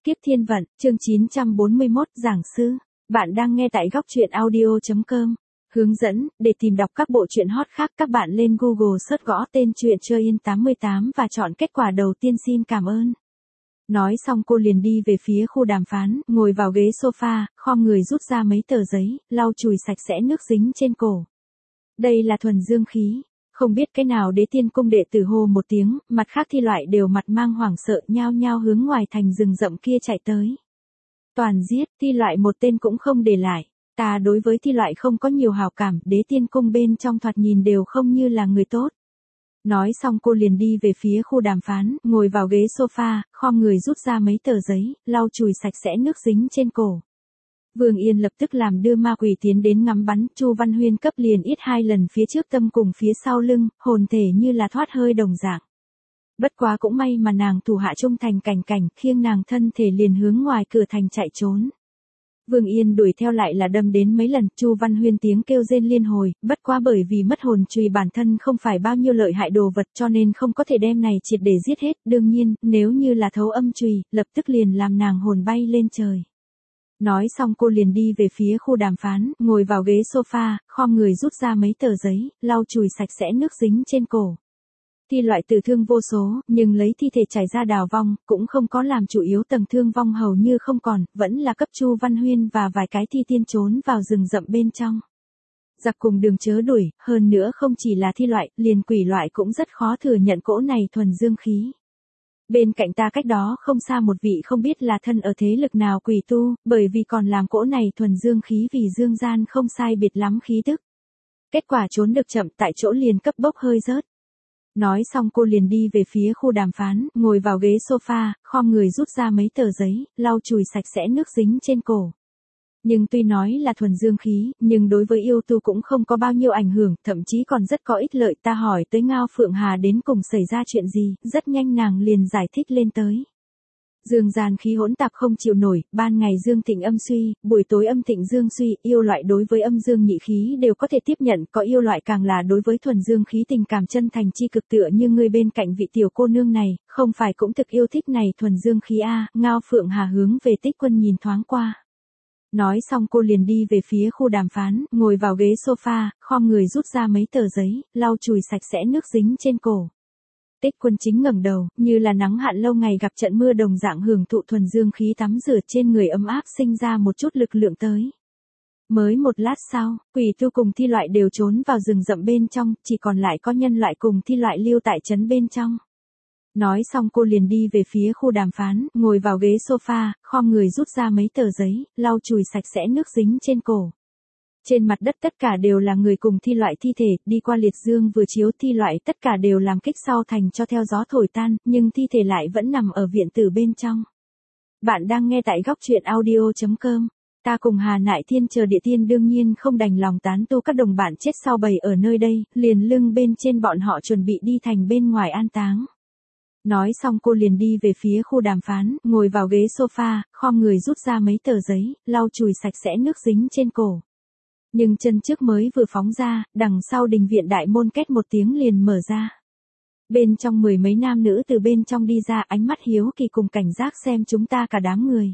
Kiếp Thiên Vận, chương 941, Giảng Sư. Bạn đang nghe tại góc truyện audio.com. Hướng dẫn, để tìm đọc các bộ truyện hot khác các bạn lên Google search gõ tên truyện Chơi Yên 88 và chọn kết quả đầu tiên xin cảm ơn. Nói xong cô liền đi về phía khu đàm phán, ngồi vào ghế sofa, khom người rút ra mấy tờ giấy, lau chùi sạch sẽ nước dính trên cổ. Đây là thuần dương khí. Không biết cái nào Đế Tiên Cung đệ tử hô một tiếng, mặt khác thi loại đều mặt mang hoảng sợ nhao nhao hướng ngoài thành rừng rậm kia chạy tới. Toàn giết, thi loại một tên cũng không để lại. Ta đối với thi loại không có nhiều hảo cảm, Đế Tiên Cung bên trong thoạt nhìn đều không như là người tốt. Nói xong cô liền đi về phía khu đàm phán, ngồi vào ghế sofa, khom người rút ra mấy tờ giấy, lau chùi sạch sẽ nước dính trên cổ. Vương Yên lập tức làm đưa ma quỷ tiến đến ngắm bắn, Chu Văn Huyên cấp liền ít 2 lần phía trước tâm cùng phía sau lưng, hồn thể như là thoát hơi đồng dạng. Bất quá cũng may mà nàng thủ hạ trung thành cảnh cảnh, khiêng nàng thân thể liền hướng ngoài cửa thành chạy trốn. Vương Yên đuổi theo lại là đâm đến mấy lần, Chu Văn Huyên tiếng kêu rên liên hồi, bất quá bởi vì mất hồn chùy bản thân không phải bao nhiêu lợi hại đồ vật cho nên không có thể đem này triệt để giết hết, đương nhiên, nếu như là thấu âm chùy, lập tức liền làm nàng hồn bay lên trời. Nói xong cô liền đi về phía khu đàm phán, ngồi vào ghế sofa, khom người rút ra mấy tờ giấy, lau chùi sạch sẽ nước dính trên cổ. Thi loại tử thương vô số, nhưng lấy thi thể trải ra đào vong, cũng không có làm chủ yếu tầng thương vong hầu như không còn, vẫn là cấp Chu Văn Huyên và vài cái thi tiên trốn vào rừng rậm bên trong. Giặc cùng đường chớ đuổi, hơn nữa không chỉ là thi loại, liền quỷ loại cũng rất khó thừa nhận cỗ này thuần dương khí. Bên cạnh ta cách đó không xa một vị không biết là thân ở thế lực nào quỷ tu, bởi vì còn làm cỗ này thuần dương khí vì dương gian không sai biệt lắm khí tức. Kết quả trốn được chậm tại chỗ liền cấp bốc hơi rớt. Nói xong cô liền đi về phía khu đàm phán, ngồi vào ghế sofa, khom người rút ra mấy tờ giấy, lau chùi sạch sẽ nước dính trên cổ. Nhưng tuy nói là thuần dương khí, nhưng đối với yêu tu cũng không có bao nhiêu ảnh hưởng, thậm chí còn rất có ích lợi. Ta hỏi tới Ngao Phượng Hà đến cùng xảy ra chuyện gì, rất nhanh nàng liền giải thích lên tới. Dương gian khí hỗn tạp không chịu nổi, ban ngày dương thịnh âm suy, buổi tối âm thịnh dương suy, yêu loại đối với âm dương nhị khí đều có thể tiếp nhận, có yêu loại càng là đối với thuần dương khí tình cảm chân thành chi cực tựa như người bên cạnh vị tiểu cô nương này, không phải cũng thực yêu thích này thuần dương khí a. Ngao Phượng Hà hướng về Tích Quân nhìn thoáng qua. Nói xong cô liền đi về phía khu đàm phán, ngồi vào ghế sofa, khom người rút ra mấy tờ giấy, lau chùi sạch sẽ nước dính trên cổ. Tích Quân chính ngẩng đầu, như là nắng hạn lâu ngày gặp trận mưa đồng dạng hưởng thụ thuần dương khí tắm rửa trên người ấm áp sinh ra một chút lực lượng tới. Mới một lát sau, quỷ tu cùng thi loại đều trốn vào rừng rậm bên trong, chỉ còn lại có nhân loại cùng thi loại lưu tại trấn bên trong. Nói xong cô liền đi về phía khu đàm phán, ngồi vào ghế sofa, khom người rút ra mấy tờ giấy, lau chùi sạch sẽ nước dính trên cổ. Trên mặt đất tất cả đều là người cùng thi loại thi thể, đi qua liệt dương vừa chiếu thi loại tất cả đều làm kích sau thành cho theo gió thổi tan, nhưng thi thể lại vẫn nằm ở viện tử bên trong. Bạn đang nghe tại góc truyện audio.com. Ta cùng Hà Nại Thiên chờ địa tiên đương nhiên không đành lòng tán tu các đồng bạn chết sau bầy ở nơi đây, liền lưng bên trên bọn họ chuẩn bị đi thành bên ngoài an táng. Nói xong cô liền đi về phía khu đàm phán, ngồi vào ghế sofa, khom người rút ra mấy tờ giấy, lau chùi sạch sẽ nước dính trên cổ. Nhưng chân trước mới vừa phóng ra, đằng sau đình viện đại môn két một tiếng liền mở ra. Bên trong 10 mấy nam nữ từ bên trong đi ra, ánh mắt hiếu kỳ cùng cảnh giác xem chúng ta cả đám người.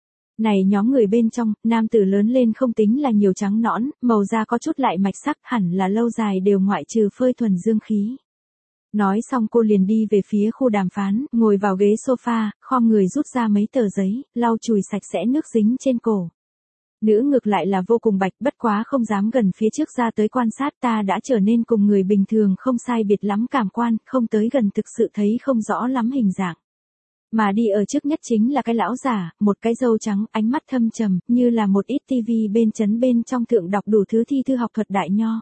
Này nhóm người bên trong, nam tử lớn lên không tính là nhiều trắng nõn, màu da có chút lại mạch sắc, hẳn là lâu dài đều ngoại trừ phơi thuần dương khí. Nói xong cô liền đi về phía khu đàm phán, ngồi vào ghế sofa, khom người rút ra mấy tờ giấy, lau chùi sạch sẽ nước dính trên cổ. Nữ ngược lại là vô cùng bạch, bất quá không dám gần phía trước ra tới quan sát, ta đã trở nên cùng người bình thường không sai biệt lắm cảm quan, không tới gần thực sự thấy không rõ lắm hình dạng. Mà đi ở trước nhất chính là cái lão giả, một cái râu trắng, ánh mắt thâm trầm, như là một ít tivi bên trấn bên trong thượng đọc đủ thứ thi thư học thuật đại nho.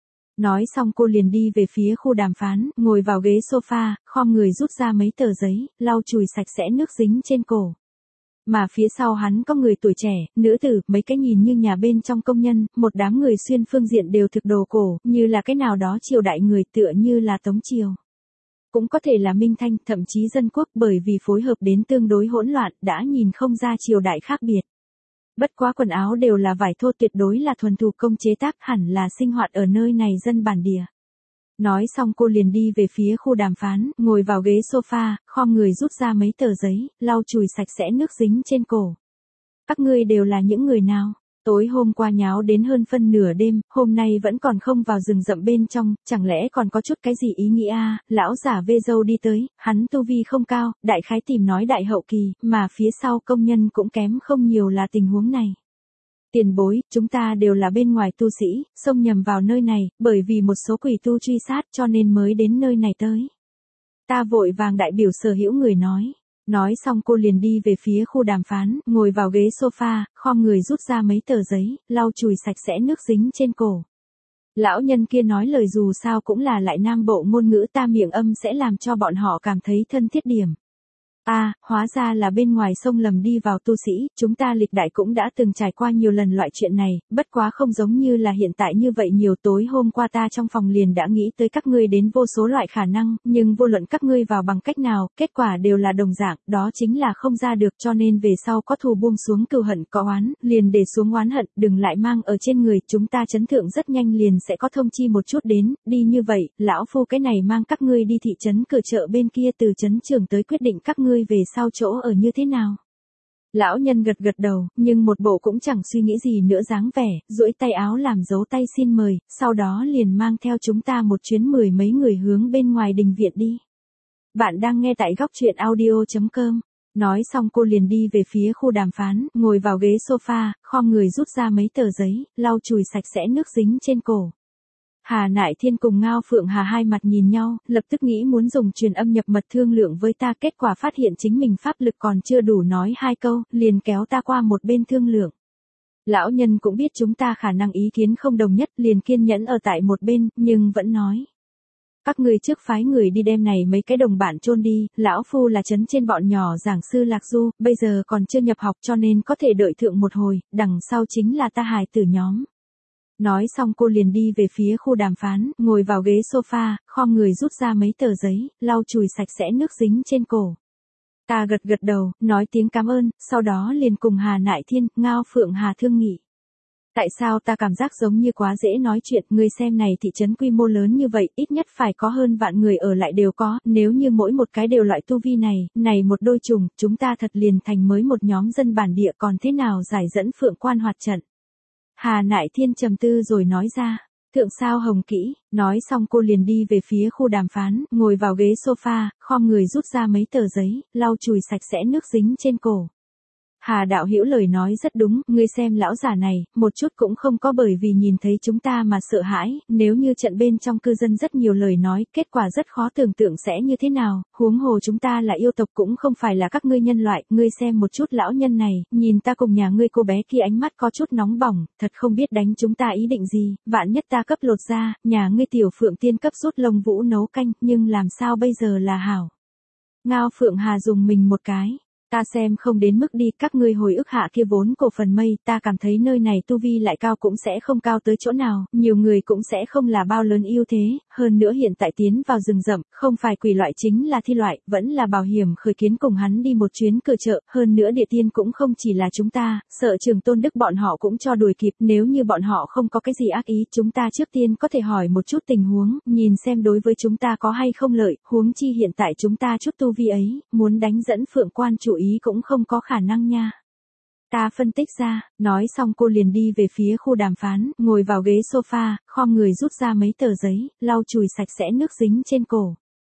Nói xong cô liền đi về phía khu đàm phán, ngồi vào ghế sofa, khom người rút ra mấy tờ giấy, lau chùi sạch sẽ nước dính trên cổ. Mà phía sau hắn có người tuổi trẻ, nữ tử, mấy cái nhìn như nhà bên trong công nhân, một đám người xuyên phương diện đều thực đồ cổ, như là cái nào đó triều đại người tựa như là Tống Triều. Cũng có thể là Minh Thanh, thậm chí dân quốc bởi vì phối hợp đến tương đối hỗn loạn, đã nhìn không ra triều đại khác biệt. Bất quá quần áo đều là vải thô tuyệt đối là thuần thủ công chế tác hẳn là sinh hoạt ở nơi này dân bản địa. Nói xong cô liền đi về phía khu đàm phán, ngồi vào ghế sofa, khom người rút ra mấy tờ giấy, lau chùi sạch sẽ nước dính trên cổ. Các ngươi đều là những người nào? Tối hôm qua nháo đến hơn phân nửa đêm, hôm nay vẫn còn không vào rừng rậm bên trong, chẳng lẽ còn có chút cái gì ý nghĩa à? Lão giả vê dâu đi tới, hắn tu vi không cao, đại khái tìm nói đại hậu kỳ, mà phía sau công nhân cũng kém không nhiều là tình huống này. Tiền bối, chúng ta đều là bên ngoài tu sĩ, xông nhầm vào nơi này, bởi vì một số quỷ tu truy sát cho nên mới đến nơi này tới. Ta vội vàng đại biểu sở hữu người nói. Nói xong cô liền đi về phía khu đàm phán, ngồi vào ghế sofa, khom người rút ra mấy tờ giấy, lau chùi sạch sẽ nước dính trên cổ. Lão nhân kia nói lời dù sao cũng là lại nam bộ ngôn ngữ ta miệng âm sẽ làm cho bọn họ cảm thấy thân thiết điểm. Hóa ra là bên ngoài sông lầm đi vào tu sĩ, chúng ta lịch đại cũng đã từng trải qua nhiều lần loại chuyện này, bất quá không giống như là hiện tại như vậy nhiều. Tối hôm qua ta trong phòng liền đã nghĩ tới các ngươi đến vô số loại khả năng, nhưng vô luận các ngươi vào bằng cách nào, kết quả đều là đồng dạng, đó chính là không ra được, cho nên về sau có thù buông xuống cừu hận, có oán, liền để xuống oán hận, đừng lại mang ở trên người, chúng ta chấn thượng rất nhanh liền sẽ có thông chi một chút đến, đi như vậy, lão phu cái này mang các ngươi đi thị trấn cửa chợ bên kia từ trấn trưởng tới quyết định các ngươi về sau chỗ ở như thế nào. Lão nhân gật gật đầu, nhưng một bộ cũng chẳng suy nghĩ gì nữa dáng vẻ, duỗi tay áo làm dấu tay xin mời, sau đó liền mang theo chúng ta một chuyến 10 mấy người hướng bên ngoài đình viện đi. Bạn đang nghe tại góc truyện audio.com. Nói xong cô liền đi về phía khu đàm phán, ngồi vào ghế sofa, khom người rút ra mấy tờ giấy, lau chùi sạch sẽ nước dính trên cổ. Hà Nại Thiên cùng Ngao Phượng Hà hai mặt nhìn nhau, lập tức nghĩ muốn dùng truyền âm nhập mật thương lượng với ta, kết quả phát hiện chính mình pháp lực còn chưa đủ nói hai câu, liền kéo ta qua một bên thương lượng. Lão nhân cũng biết chúng ta khả năng ý kiến không đồng nhất, liền kiên nhẫn ở tại một bên, nhưng vẫn nói. Các ngươi trước phái người đi đem này mấy cái đồng bạn chôn đi, lão phu là trấn trên bọn nhỏ giảng sư Lạc Du, bây giờ còn chưa nhập học cho nên có thể đợi thượng một hồi, đằng sau chính là ta hài tử nhóm. Nói xong cô liền đi về phía khu đàm phán, ngồi vào ghế sofa, khom người rút ra mấy tờ giấy, lau chùi sạch sẽ nước dính trên cổ. Ta gật gật đầu, nói tiếng cảm ơn, sau đó liền cùng Hà Nại Thiên, Ngao Phượng Hà thương nghị. Tại sao ta cảm giác giống như quá dễ nói chuyện, ngươi xem này thị trấn quy mô lớn như vậy, ít nhất phải có hơn vạn người ở lại đều có, nếu như mỗi một cái đều loại tu vi này một đôi trùng, chúng ta thật liền thành mới một nhóm dân bản địa, còn thế nào giải dẫn Phượng Quan hoạt trận. Hà Nại Thiên trầm tư rồi nói ra, thượng sao hồng kỹ, nói xong cô liền đi về phía khu đàm phán, ngồi vào ghế sofa, khom người rút ra mấy tờ giấy, lau chùi sạch sẽ nước dính trên cổ. Hà đạo hữu lời nói rất đúng, ngươi xem lão giả này, một chút cũng không có bởi vì nhìn thấy chúng ta mà sợ hãi, nếu như trận bên trong cư dân rất nhiều lời nói, kết quả rất khó tưởng tượng sẽ như thế nào, huống hồ chúng ta là yêu tộc cũng không phải là các ngươi nhân loại, ngươi xem một chút lão nhân này, nhìn ta cùng nhà ngươi cô bé kia ánh mắt có chút nóng bỏng, thật không biết đánh chúng ta ý định gì, vạn nhất ta cấp lột ra, nhà ngươi tiểu Phượng tiên cấp rút lông vũ nấu canh, nhưng làm sao bây giờ là hảo. Ngao Phượng Hà dùng mình một cái. Ta xem không đến mức đi, các ngươi hồi ức hạ kia vốn cổ phần mây, ta cảm thấy nơi này tu vi lại cao cũng sẽ không cao tới chỗ nào, nhiều người cũng sẽ không là bao lớn ưu thế, hơn nữa hiện tại tiến vào rừng rậm, không phải quỷ loại chính là thi loại, vẫn là bảo hiểm khởi kiến cùng hắn đi một chuyến cửa chợ, hơn nữa địa tiên cũng không chỉ là chúng ta, sợ Trường Tôn Đức bọn họ cũng cho đuổi kịp, nếu như bọn họ không có cái gì ác ý, chúng ta trước tiên có thể hỏi một chút tình huống, nhìn xem đối với chúng ta có hay không lợi, huống chi hiện tại chúng ta chút tu vi ấy, muốn đánh dẫn Phượng Quan chủ ý cũng không có khả năng nha. Ta phân tích ra, nói xong cô liền đi về phía khu đàm phán, ngồi vào ghế sofa, khom người rút ra mấy tờ giấy, lau chùi sạch sẽ nước dính trên cổ.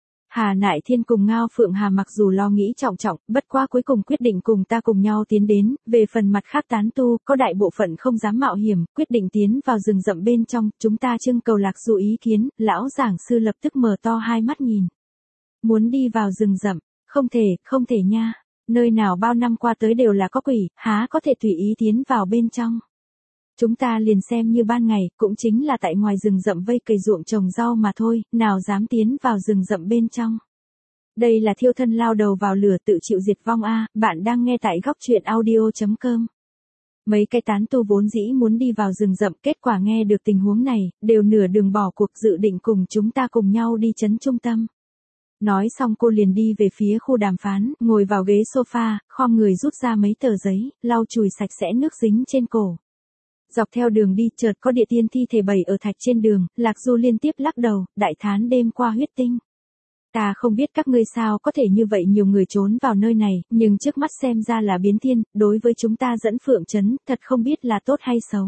Hà Nại Thiên cùng Ngao Phượng Hà mặc dù lo nghĩ trọng trọng, bất quá cuối cùng quyết định cùng ta cùng nhau tiến đến, về phần mặt khác tán tu, có đại bộ phận không dám mạo hiểm, quyết định tiến vào rừng rậm bên trong, chúng ta trưng cầu Lạc Du ý kiến, lão giảng sư lập tức mở to hai mắt nhìn. Muốn đi vào rừng rậm, không thể nha. Nơi nào bao năm qua tới đều là có quỷ, há có thể tùy ý tiến vào bên trong. Chúng ta liền xem như ban ngày, cũng chính là tại ngoài rừng rậm vây cày ruộng trồng rau mà thôi, nào dám tiến vào rừng rậm bên trong. Đây là thiêu thân lao đầu vào lửa tự chịu diệt vong a. Bạn đang nghe tại góc truyện audio.com. Mấy cái tán tu vốn dĩ muốn đi vào rừng rậm, kết quả nghe được tình huống này, đều nửa đường bỏ cuộc dự định cùng chúng ta cùng nhau đi trấn trung tâm. Nói xong cô liền đi về phía khu đàm phán, ngồi vào ghế sofa, khom người rút ra mấy tờ giấy, lau chùi sạch sẽ nước dính trên cổ. Dọc theo đường đi chợt có địa tiên thi thể bày ở thạch trên đường, Lạc Du liên tiếp lắc đầu, đại thán đêm qua huyết tinh. Ta không biết các ngươi sao có thể như vậy nhiều người trốn vào nơi này, nhưng trước mắt xem ra là biến thiên, đối với chúng ta dẫn Phượng Trấn, thật không biết là tốt hay xấu.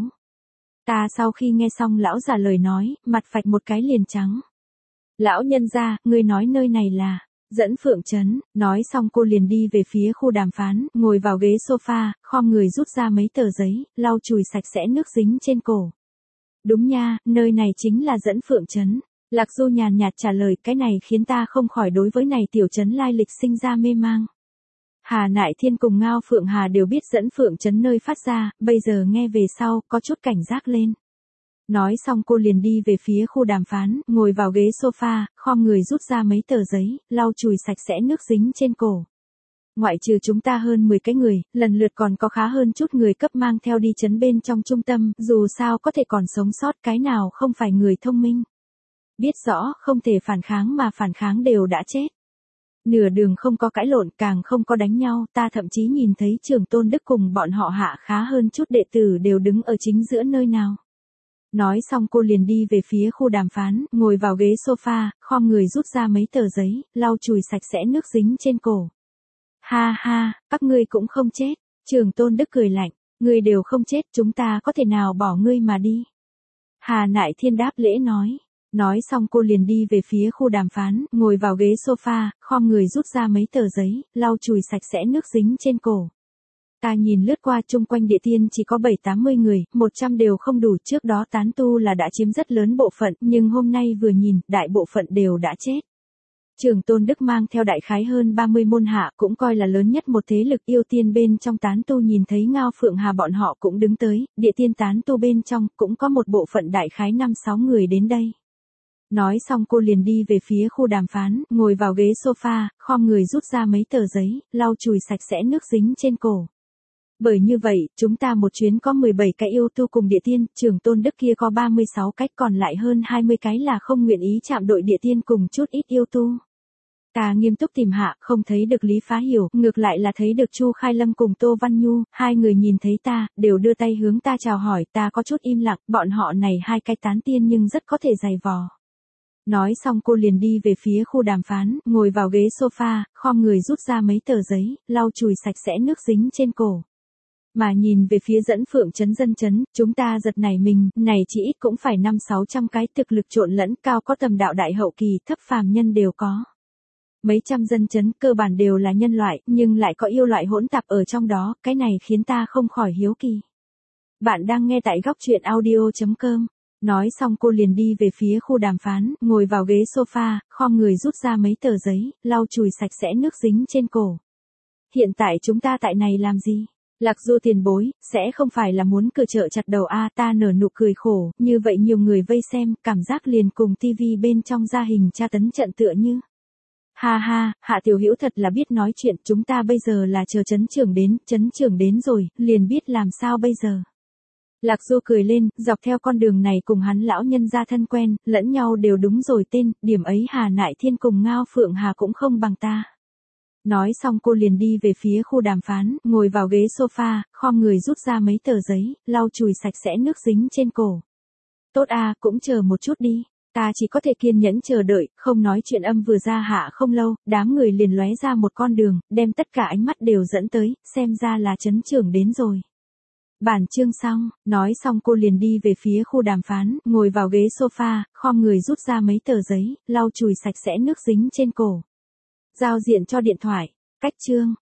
Ta sau khi nghe xong lão già lời nói, mặt phạch một cái liền trắng. Lão nhân gia, ngươi nói nơi này là dẫn Phượng Trấn, nói xong cô liền đi về phía khu đàm phán, ngồi vào ghế sofa, khom người rút ra mấy tờ giấy, lau chùi sạch sẽ nước dính trên cổ. Đúng nha, nơi này chính là dẫn Phượng Trấn. Lạc Du nhàn nhạt trả lời, cái này khiến ta không khỏi đối với này tiểu trấn lai lịch sinh ra mê mang. Hà Nại Thiên cùng Ngao Phượng Hà đều biết dẫn Phượng Trấn nơi phát ra, bây giờ nghe về sau, có chút cảnh giác lên. Nói xong cô liền đi về phía khu đàm phán, ngồi vào ghế sofa, khom người rút ra mấy tờ giấy, lau chùi sạch sẽ nước dính trên cổ. Ngoại trừ chúng ta hơn 10 cái người, lần lượt còn có khá hơn chút người cấp mang theo đi trấn bên trong trung tâm, dù sao có thể còn sống sót cái nào không phải người thông minh. Biết rõ không thể phản kháng mà phản kháng đều đã chết. Nửa đường không có cãi lộn, càng không có đánh nhau, ta thậm chí nhìn thấy Trường Tôn Đức cùng bọn họ hạ khá hơn chút đệ tử đều đứng ở chính giữa nơi nào. Nói xong cô liền đi về phía khu đàm phán, ngồi vào ghế sofa, khom người rút ra mấy tờ giấy, lau chùi sạch sẽ nước dính trên cổ. Ha ha, các ngươi cũng không chết. Trường Tôn Đức cười lạnh, ngươi đều không chết, chúng ta có thể nào bỏ ngươi mà đi. Hà Nại Thiên đáp lễ nói. Nói xong cô liền đi về phía khu đàm phán, ngồi vào ghế sofa, khom người rút ra mấy tờ giấy, lau chùi sạch sẽ nước dính trên cổ. Ta nhìn lướt qua chung quanh địa tiên chỉ có 7-80 người, 100 đều không đủ, trước đó tán tu là đã chiếm rất lớn bộ phận, nhưng hôm nay vừa nhìn, đại bộ phận đều đã chết. Trường Tôn Đức mang theo đại khái hơn 30 môn hạ, cũng coi là lớn nhất một thế lực yêu tiên bên trong tán tu, nhìn thấy Ngao Phượng Hà bọn họ cũng đứng tới, địa tiên tán tu bên trong, cũng có một bộ phận đại khái 5-6 người đến đây. Nói xong cô liền đi về phía khu đàm phán, ngồi vào ghế sofa, khom người rút ra mấy tờ giấy, lau chùi sạch sẽ nước dính trên cổ. Bởi như vậy, chúng ta một chuyến có 17 cái yêu tu cùng địa tiên, Trường Tôn Đức kia có 36 cách, còn lại hơn 20 cái là không nguyện ý chạm đội địa tiên cùng chút ít yêu tu. Ta nghiêm túc tìm hạ, không thấy được Lý Phá Hiểu, ngược lại là thấy được Chu Khai Lâm cùng Tô Văn Nhu, hai người nhìn thấy ta, đều đưa tay hướng ta chào hỏi, ta có chút im lặng, bọn họ này hai cái tán tiên nhưng rất có thể dày vò. Nói xong cô liền đi về phía khu đàm phán, ngồi vào ghế sofa, khom người rút ra mấy tờ giấy, lau chùi sạch sẽ nước dính trên cổ. Mà nhìn về phía dẫn Phượng Trấn dân chấn, chúng ta giật nảy mình, này chỉ ít cũng phải 500-600 cái, thực lực trộn lẫn cao, có tầm đạo đại hậu kỳ, thấp phàm nhân đều có. Mấy trăm dân chấn cơ bản đều là nhân loại, nhưng lại có yêu loại hỗn tạp ở trong đó, cái này khiến ta không khỏi hiếu kỳ. Bạn đang nghe tại góc truyện audio.com. Nói xong cô liền đi về phía khu đàm phán, ngồi vào ghế sofa, khom người rút ra mấy tờ giấy, lau chùi sạch sẽ nước dính trên cổ. Hiện tại chúng ta tại này làm gì? Lạc Du tiền bối, sẽ không phải là muốn cử trợ chặt đầu a? Ta nở nụ cười khổ, như vậy nhiều người vây xem, cảm giác liền cùng tivi bên trong gia hình tra tấn trận tựa như. Ha ha, Hạ Tiểu Hữu thật là biết nói chuyện, chúng ta bây giờ là chờ trấn trưởng đến rồi, liền biết làm sao bây giờ. Lạc Du cười lên, dọc theo con đường này cùng hắn lão nhân gia thân quen, lẫn nhau đều đúng rồi tên, điểm ấy Hà Nại Thiên cùng Ngao Phượng Hà cũng không bằng ta. Nói xong cô liền đi về phía khu đàm phán, ngồi vào ghế sofa, khom người rút ra mấy tờ giấy, lau chùi sạch sẽ nước dính trên cổ. Tốt a, cũng chờ một chút đi. Ta chỉ có thể kiên nhẫn chờ đợi, không nói chuyện âm vừa ra hạ không lâu, đám người liền lóe ra một con đường, đem tất cả ánh mắt đều dẫn tới, xem ra là trấn trưởng đến rồi. Bản chương xong, nói xong cô liền đi về phía khu đàm phán, ngồi vào ghế sofa, khom người rút ra mấy tờ giấy, lau chùi sạch sẽ nước dính trên cổ. Giao diện cho điện thoại, cách chương.